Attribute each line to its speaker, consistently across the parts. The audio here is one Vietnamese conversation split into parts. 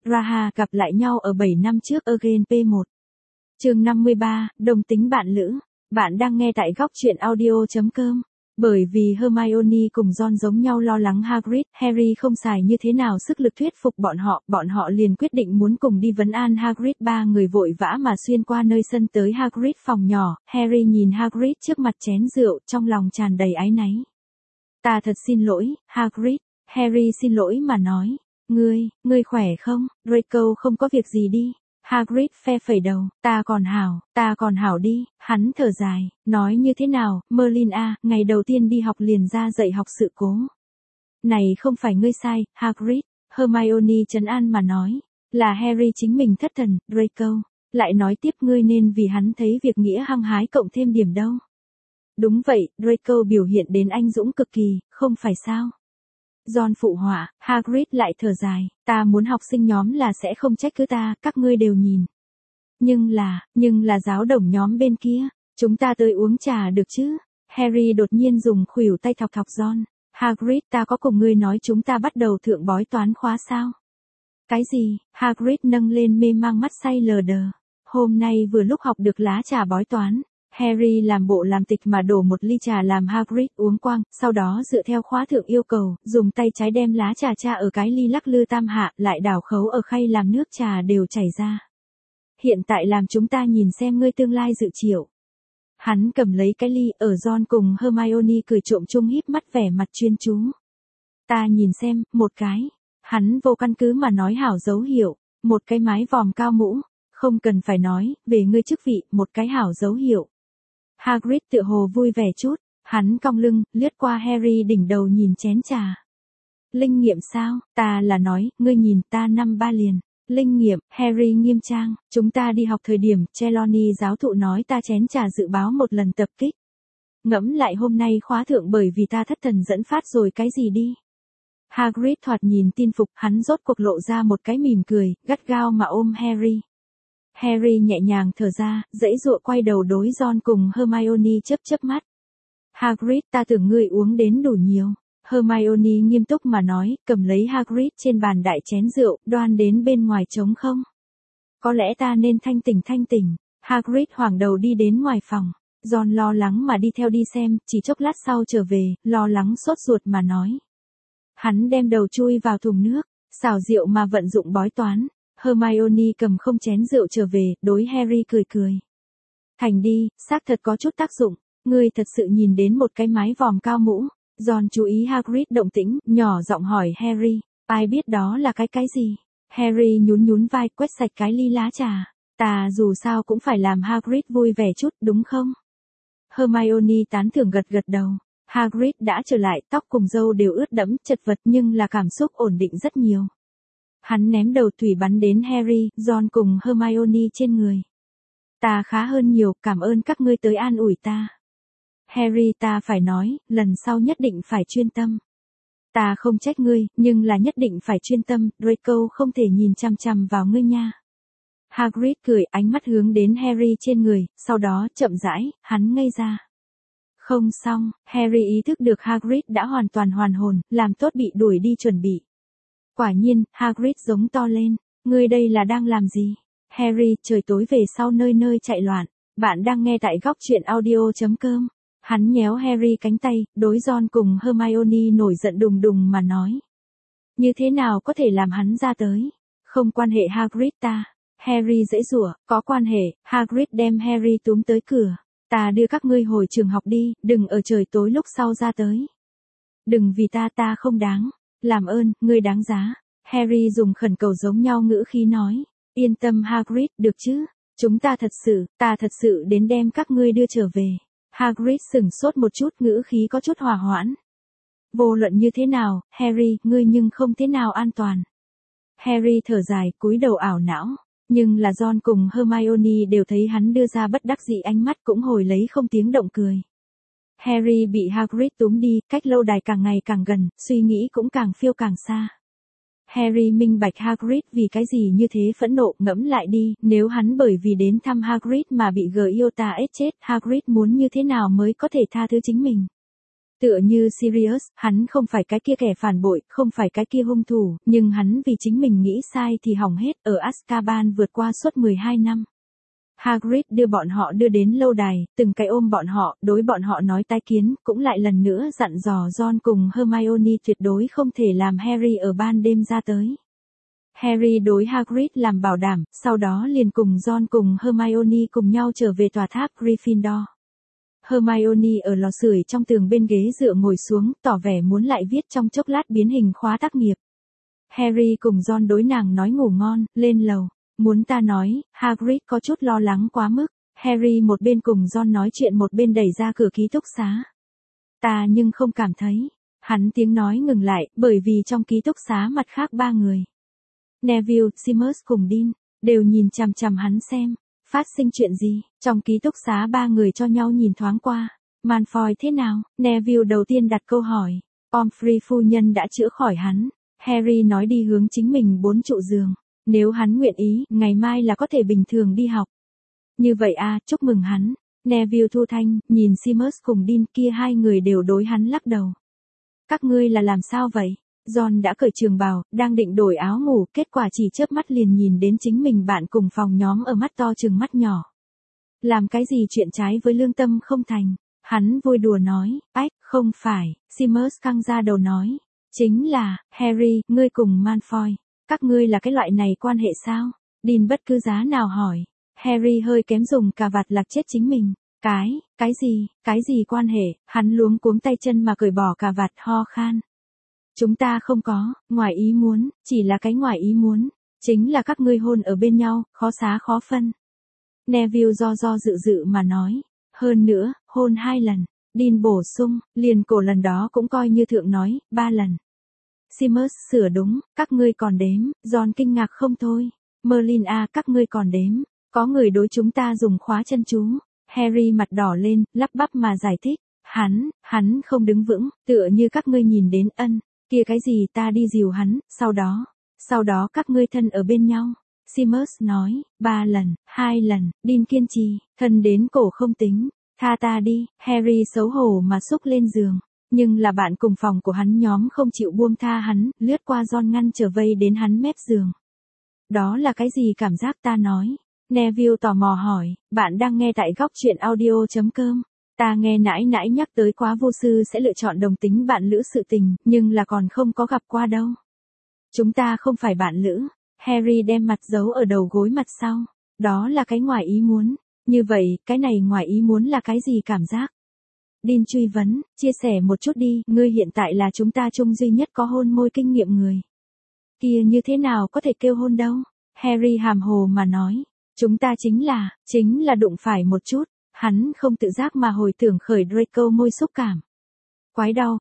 Speaker 1: Raha gặp lại nhau ở 7 năm trước Again P1. Chương 53, đồng tính bạn lữ. Bạn đang nghe tại góc truyện audio.com. Bởi vì Hermione cùng Ron giống nhau lo lắng Hagrid, Harry không xài như thế nào sức lực thuyết phục bọn họ liền quyết định muốn cùng đi vấn an Hagrid. Ba người vội vã mà xuyên qua nơi sân tới Hagrid phòng nhỏ. Harry nhìn Hagrid trước mặt chén rượu, trong lòng tràn đầy áy náy. Ta thật xin lỗi, Hagrid. Harry xin lỗi mà nói. Ngươi khỏe không? Draco không có việc gì đi. Hagrid phe phẩy đầu, ta còn hảo đi. Hắn thở dài, nói như thế nào, Merlin à, ngày đầu tiên đi học liền ra dạy học sự cố. Này không phải ngươi sai, Hagrid. Hermione trấn an mà nói, là Harry chính mình thất thần. Draco lại nói tiếp, ngươi nên vì hắn thấy việc nghĩa hăng hái cộng thêm điểm đâu. Đúng vậy, Draco biểu hiện đến anh dũng cực kỳ, không phải sao? Ron phụ họa, Hagrid lại thở dài, ta muốn học sinh nhóm là sẽ không trách cứ ta, các ngươi đều nhìn. Nhưng là giáo đồng nhóm bên kia, chúng ta tới uống trà được chứ? Harry đột nhiên dùng khuỷu tay thọc Ron. Hagrid, ta có cùng ngươi nói chúng ta bắt đầu thượng bói toán khóa sao? Cái gì? Hagrid nâng lên mê mang mắt say lờ đờ. Hôm nay vừa lúc học được lá trà bói toán. Harry làm bộ làm tịch mà đổ một ly trà làm Hagrid uống quang, sau đó dựa theo khóa thượng yêu cầu, dùng tay trái đem lá trà tra ở cái ly lắc lư tam hạ, lại đảo khấu ở khay làm nước trà đều chảy ra. Hiện tại làm chúng ta nhìn xem ngươi tương lai dự triệu. Hắn cầm lấy cái ly, ở Ron cùng Hermione cười trộm chung híp mắt vẻ mặt chuyên chú. Ta nhìn xem, một cái. Hắn vô căn cứ mà nói hảo dấu hiệu, một cái mái vòm cao mũ, không cần phải nói, về ngươi chức vị, một cái hảo dấu hiệu. Hagrid tựa hồ vui vẻ chút, hắn cong lưng, lướt qua Harry đỉnh đầu nhìn chén trà. Linh nghiệm sao? Ta là nói, ngươi nhìn ta năm ba liền. Linh nghiệm, Harry nghiêm trang, chúng ta đi học thời điểm, Trelawney giáo thụ nói ta chén trà dự báo một lần tập kích. Ngẫm lại hôm nay khóa thượng bởi vì ta thất thần dẫn phát rồi cái gì đi. Hagrid thoạt nhìn tin phục, hắn rốt cuộc lộ ra một cái mỉm cười, gắt gao mà ôm Harry. Harry nhẹ nhàng thở ra, dãy dụa quay đầu đối Ron cùng Hermione chớp mắt. Hagrid, ta tưởng ngươi uống đến đủ nhiều. Hermione nghiêm túc mà nói, cầm lấy Hagrid trên bàn đại chén rượu, đoan đến bên ngoài trống không. Có lẽ ta nên thanh tỉnh. Hagrid hoảng đầu đi đến ngoài phòng. Ron lo lắng mà đi theo đi xem, chỉ chốc lát sau trở về, lo lắng sốt ruột mà nói. Hắn đem đầu chui vào thùng nước, xảo diệu mà vận dụng bói toán. Hermione cầm không chén rượu trở về, đối Harry cười. Thành đi, xác thật có chút tác dụng, ngươi thật sự nhìn đến một cái mái vòm cao mũ. Ron chú ý Hagrid động tĩnh, nhỏ giọng hỏi Harry, ai biết đó là cái gì? Harry nhún vai, quét sạch cái ly lá trà. Ta dù sao cũng phải làm Hagrid vui vẻ chút, đúng không? Hermione tán thưởng gật đầu. Hagrid đã trở lại, tóc cùng râu đều ướt đẫm, chật vật nhưng là cảm xúc ổn định rất nhiều. Hắn ném đầu thủy bắn đến Harry, Ron cùng Hermione trên người. Ta khá hơn nhiều, cảm ơn các ngươi tới an ủi ta. Harry, ta phải nói, lần sau nhất định phải chuyên tâm. Ta không trách ngươi, nhưng là nhất định phải chuyên tâm, Draco không thể nhìn chằm vào ngươi nha. Hagrid cười, ánh mắt hướng đến Harry trên người, sau đó chậm rãi, hắn ngây ra. Không xong, Harry ý thức được Hagrid đã hoàn toàn hoàn hồn, làm tốt bị đuổi đi chuẩn bị. Quả nhiên, Hagrid giống to lên, ngươi đây là đang làm gì? Harry, trời tối về sau nơi chạy loạn, bạn đang nghe tại góc truyện audio.com. Hắn nhéo Harry cánh tay, đối Ron cùng Hermione nổi giận đùng mà nói. Như thế nào có thể làm hắn ra tới? Không quan hệ Hagrid ta. Harry giãy giụa, có quan hệ. Hagrid đem Harry túm tới cửa. Ta đưa các ngươi hồi trường học đi, đừng ở trời tối lúc sau ra tới. Đừng vì ta không đáng. Làm ơn, ngươi đáng giá. Harry dùng khẩn cầu giống nhau ngữ khí nói. Yên tâm Hagrid, được chứ? Chúng ta thật sự đến đem các ngươi đưa trở về. Hagrid sửng sốt một chút, ngữ khí có chút hòa hoãn. Vô luận như thế nào, Harry, ngươi nhưng không thế nào an toàn. Harry thở dài, cúi đầu ảo não. Nhưng là Ron cùng Hermione đều thấy hắn đưa ra bất đắc dĩ ánh mắt, cũng hồi lấy không tiếng động cười. Harry bị Hagrid túm đi, cách lâu đài càng ngày càng gần, suy nghĩ cũng càng phiêu càng xa. Harry minh bạch Hagrid vì cái gì như thế phẫn nộ, ngẫm lại đi, nếu hắn bởi vì đến thăm Hagrid mà bị Giota chết, Hagrid muốn như thế nào mới có thể tha thứ chính mình. Tựa như Sirius, hắn không phải cái kia kẻ phản bội, không phải cái kia hung thủ, nhưng hắn vì chính mình nghĩ sai thì hỏng hết, ở Azkaban vượt qua suốt 12 năm. Hagrid đưa bọn họ đưa đến lâu đài, từng cái ôm bọn họ, đối bọn họ nói tái kiến, cũng lại lần nữa dặn dò Ron cùng Hermione tuyệt đối không thể làm Harry ở ban đêm ra tới. Harry đối Hagrid làm bảo đảm, sau đó liền cùng Ron cùng Hermione cùng nhau trở về tòa tháp Gryffindor. Hermione ở lò sưởi trong tường bên ghế dựa ngồi xuống, tỏ vẻ muốn lại viết trong chốc lát biến hình khóa tác nghiệp. Harry cùng Ron đối nàng nói ngủ ngon, lên lầu. Muốn ta nói, Hagrid có chút lo lắng quá mức. Harry một bên cùng Ron nói chuyện một bên đẩy ra cửa ký túc xá. Ta nhưng không cảm thấy. Hắn tiếng nói ngừng lại, bởi vì trong ký túc xá mặt khác 3 người. Neville, Seamus cùng Dean, đều nhìn chằm chằm hắn xem. Phát sinh chuyện gì? Trong ký túc xá 3 người cho nhau nhìn thoáng qua. Malfoy thế nào? Neville đầu tiên đặt câu hỏi. Pomfrey phu nhân đã chữa khỏi hắn. Harry nói đi hướng chính mình 4 trụ giường. Nếu hắn nguyện ý, ngày mai là có thể bình thường đi học. Như vậy à, chúc mừng hắn. Neville thu thanh, nhìn Seamus cùng Dean kia 2 người đều đối hắn lắc đầu. Các ngươi là làm sao vậy? Ron đã cởi trường bào, đang định đổi áo ngủ, kết quả chỉ chớp mắt liền nhìn đến chính mình bạn cùng phòng nhóm ở mắt to chừng mắt nhỏ. Làm cái gì chuyện trái với lương tâm không thành? Hắn vui đùa nói, ách, không phải, Seamus căng ra đầu nói. Chính là, Harry, ngươi cùng Malfoy. Các ngươi là cái loại này quan hệ sao? Dean bất cứ giá nào hỏi. Harry hơi kém dùng cà vạt lạc chết chính mình. Cái gì quan hệ? Hắn luống cuống tay chân mà cởi bỏ cà vạt ho khan. Chúng ta không có, ngoài ý muốn, chỉ là cái ngoài ý muốn. Chính là các ngươi hôn ở bên nhau, khó xá khó phân. Neville do dự mà nói. Hơn nữa, hôn 2 lần. Dean bổ sung, liền cổ lần đó cũng coi như thượng nói, 3 lần. Seamus sửa đúng, các ngươi còn đếm, Ron kinh ngạc không thôi. Merlin à, các ngươi còn đếm, có người đối chúng ta dùng khóa chân chú. Harry mặt đỏ lên, lắp bắp mà giải thích. Hắn không đứng vững, tựa như các ngươi nhìn đến ân, kia cái gì ta đi dìu hắn, sau đó các ngươi thân ở bên nhau. Seamus nói, 3 lần, 2 lần, Dean kiên trì, thân đến cổ không tính, tha ta đi, Harry xấu hổ mà xúc lên giường. Nhưng là bạn cùng phòng của hắn nhóm không chịu buông tha hắn, lướt qua Ron ngăn trở vây đến hắn mép giường. Đó là cái gì cảm giác ta nói? Neville tò mò hỏi, bạn đang nghe tại góc truyện audio.com. Ta nghe nãi nãi nhắc tới quá vô sư sẽ lựa chọn đồng tính bạn lữ sự tình, nhưng là còn không có gặp qua đâu. Chúng ta không phải bạn lữ. Harry đem mặt giấu ở đầu gối mặt sau. Đó là cái ngoài ý muốn. Như vậy, cái này ngoài ý muốn là cái gì cảm giác? Dean truy vấn, chia sẻ một chút đi, ngươi hiện tại là chúng ta chung duy nhất có hôn môi kinh nghiệm người. Kia như thế nào có thể kêu hôn đâu? Harry hàm hồ mà nói, chúng ta chính là đụng phải một chút, hắn không tự giác mà hồi tưởng khởi Draco môi xúc cảm. Quái đau,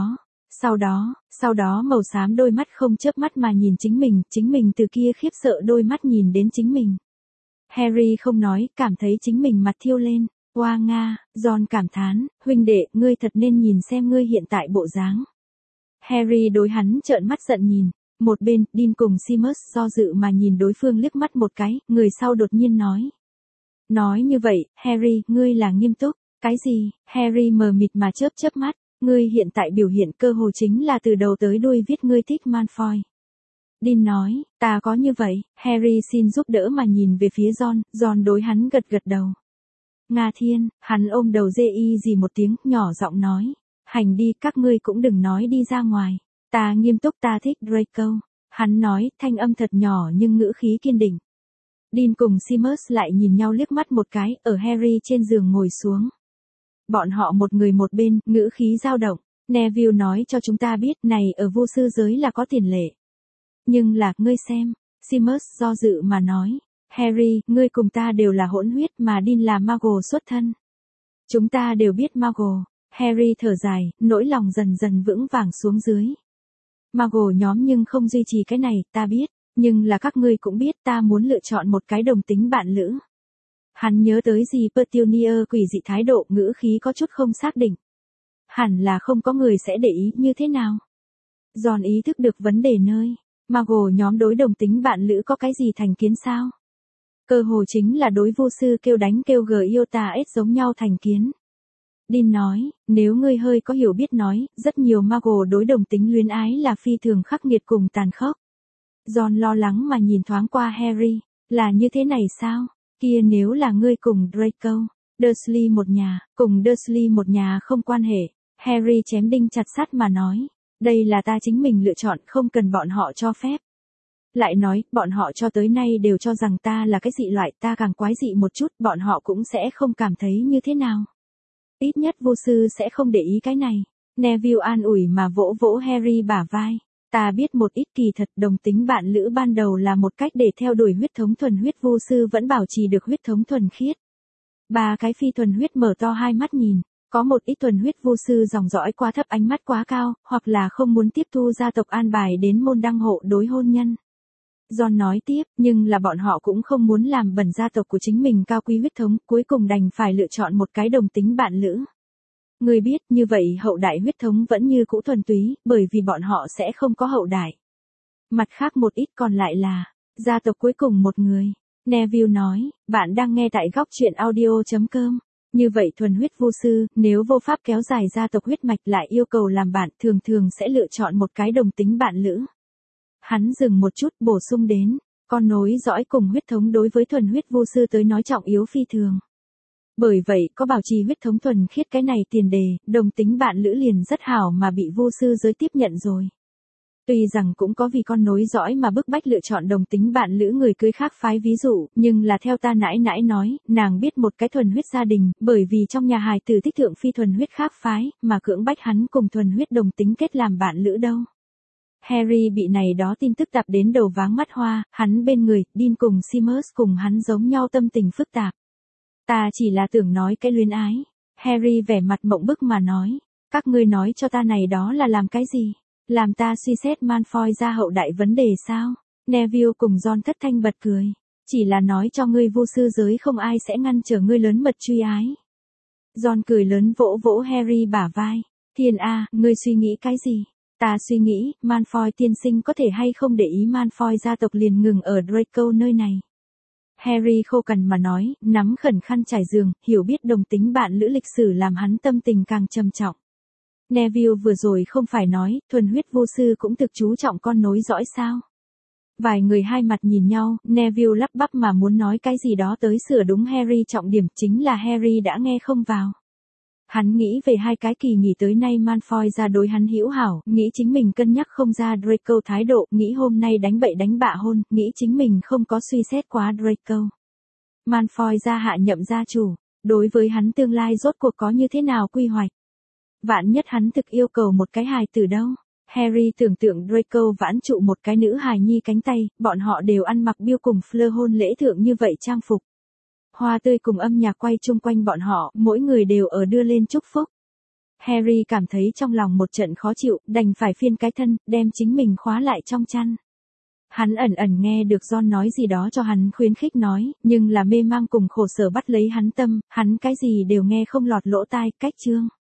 Speaker 1: sau đó màu xám đôi mắt không chớp mắt mà nhìn chính mình từ kia khiếp sợ đôi mắt nhìn đến chính mình. Harry không nói, cảm thấy chính mình mặt thiêu lên. Hoa Nga, Ron cảm thán, huynh đệ, ngươi thật nên nhìn xem ngươi hiện tại bộ dáng. Harry đối hắn trợn mắt giận nhìn, một bên, Dean cùng Seamus do dự mà nhìn đối phương liếc mắt một cái, người sau đột nhiên nói. Nói như vậy, Harry, ngươi là nghiêm túc, cái gì? Harry mờ mịt mà chớp mắt, ngươi hiện tại biểu hiện cơ hồ chính là từ đầu tới đuôi viết ngươi thích Malfoy. Dean nói, ta có như vậy, Harry xin giúp đỡ mà nhìn về phía Ron đối hắn gật đầu. Nga thiên, hắn ôm đầu dê y gì một tiếng, nhỏ giọng nói. Hành đi, các ngươi cũng đừng nói đi ra ngoài. Ta nghiêm túc, ta thích Draco. Hắn nói, thanh âm thật nhỏ nhưng ngữ khí kiên định. Dean cùng Seamus lại nhìn nhau liếc mắt một cái, ở Harry trên giường ngồi xuống. Bọn họ một người một bên, ngữ khí dao động. Neville nói cho chúng ta biết, này ở vô sư giới là có tiền lệ. Nhưng là, ngươi xem. Seamus do dự mà nói. Harry, ngươi cùng ta đều là hỗn huyết mà Dean là Muggle xuất thân. Chúng ta đều biết Muggle. Harry thở dài, nỗi lòng dần dần vững vàng xuống dưới. Muggle nhóm nhưng không duy trì cái này, ta biết. Nhưng là các ngươi cũng biết ta muốn lựa chọn một cái đồng tính bạn lữ. Hắn nhớ tới gì Petunia quỷ dị thái độ, ngữ khí có chút không xác định. Hẳn là không có người sẽ để ý như thế nào. Ron ý thức được vấn đề nơi. Muggle nhóm đối đồng tính bạn lữ có cái gì thành kiến sao? Cơ hồ chính là đối vô sư kêu đánh kêu gờ iota s giống nhau thành kiến. Dean nói, nếu ngươi hơi có hiểu biết nói, rất nhiều Muggle đối đồng tính luyến ái là phi thường khắc nghiệt cùng tàn khốc. Ron lo lắng mà nhìn thoáng qua Harry, là như thế này sao? Kia nếu là ngươi cùng Draco, Dursley một nhà, cùng Dursley một nhà không quan hệ. Harry chém đinh chặt sắt mà nói, đây là ta chính mình lựa chọn, không cần bọn họ cho phép. Lại nói, bọn họ cho tới nay đều cho rằng ta là cái dị loại, ta càng quái dị một chút, bọn họ cũng sẽ không cảm thấy như thế nào. Ít nhất vô sư sẽ không để ý cái này. Neville an ủi mà vỗ vỗ Harry bả vai. Ta biết một ít kỳ thật, đồng tính bạn lữ ban đầu là một cách để theo đuổi huyết thống thuần huyết, vô sư vẫn bảo trì được huyết thống thuần khiết. Ba cái phi thuần huyết mở to hai mắt nhìn, có một ít thuần huyết vô sư dòng dõi quá thấp, ánh mắt quá cao, hoặc là không muốn tiếp thu gia tộc an bài đến môn đăng hộ đối hôn nhân. John nói tiếp, nhưng là bọn họ cũng không muốn làm bẩn gia tộc của chính mình cao quý huyết thống, cuối cùng đành phải lựa chọn một cái đồng tính bạn lữ. Người biết, như vậy hậu đại huyết thống vẫn như cũ thuần túy, bởi vì bọn họ sẽ không có hậu đại. Mặt khác một ít còn lại là, gia tộc cuối cùng một người. Neville nói, bạn đang nghe tại góc truyện audio.com. Như vậy thuần huyết vô sư, nếu vô pháp kéo dài gia tộc huyết mạch lại yêu cầu làm bạn, thường thường sẽ lựa chọn một cái đồng tính bạn lữ. Hắn dừng một chút, bổ sung đến, con nối dõi cùng huyết thống đối với thuần huyết vô sư tới nói trọng yếu phi thường. Bởi vậy, có bảo trì huyết thống thuần khiết cái này tiền đề, đồng tính bạn lữ liền rất hảo mà bị vô sư giới tiếp nhận rồi. Tuy rằng cũng có vì con nối dõi mà bức bách lựa chọn đồng tính bạn lữ người cưới khác phái ví dụ, nhưng là theo ta nãi nãi nói, nàng biết một cái thuần huyết gia đình, bởi vì trong nhà hài tử thích thượng phi thuần huyết khác phái, mà cưỡng bách hắn cùng thuần huyết đồng tính kết làm bạn lữ đâu. Harry bị này đó tin tức tạp đến đầu váng mắt hoa, hắn bên người, Dean cùng Seamus cùng hắn giống nhau tâm tình phức tạp. Ta chỉ là tưởng nói cái luyến ái. Harry vẻ mặt mộng bức mà nói, các ngươi nói cho ta này đó là làm cái gì? Làm ta suy xét Malfoy ra hậu đại vấn đề sao? Neville cùng Ron thất thanh bật cười. Chỉ là nói cho ngươi vô sư giới không ai sẽ ngăn trở ngươi lớn mật truy ái. Ron cười lớn vỗ vỗ Harry bả vai. Thiên A, ngươi suy nghĩ cái gì? Ta suy nghĩ, Malfoy tiên sinh có thể hay không để ý Malfoy gia tộc liền ngừng ở Draco nơi này. Harry khô cằn mà nói, nắm khẩn khăn trải giường, hiểu biết đồng tính bạn lữ lịch sử làm hắn tâm tình càng trầm trọng. Neville vừa rồi không phải nói, thuần huyết vô sư cũng thực chú trọng con nối dõi sao? Vài người hai mặt nhìn nhau, Neville lắp bắp mà muốn nói cái gì đó tới sửa đúng Harry, trọng điểm chính là Harry đã nghe không vào. Hắn nghĩ về hai cái kỳ nghỉ tới nay Malfoy ra đối hắn hữu hảo, nghĩ chính mình cân nhắc không ra Draco thái độ, nghĩ hôm nay đánh bậy đánh bạ hôn, nghĩ chính mình không có suy xét quá Draco. Malfoy ra hạ nhậm gia chủ, đối với hắn tương lai rốt cuộc có như thế nào quy hoạch. Vạn nhất hắn thực yêu cầu một cái hài tử đâu. Harry tưởng tượng Draco vãn trụ một cái nữ hài nhi cánh tay, bọn họ đều ăn mặc Bill cùng Fleur hôn lễ thượng như vậy trang phục. Hoa tươi cùng âm nhạc quay chung quanh bọn họ, mỗi người đều ở đưa lên chúc phúc. Harry cảm thấy trong lòng một trận khó chịu, đành phải phiên cái thân, đem chính mình khóa lại trong chăn. Hắn ẩn ẩn nghe được Ron nói gì đó cho hắn khuyến khích nói, nhưng là mê mang cùng khổ sở bắt lấy hắn tâm, hắn cái gì đều nghe không lọt lỗ tai, cách chương.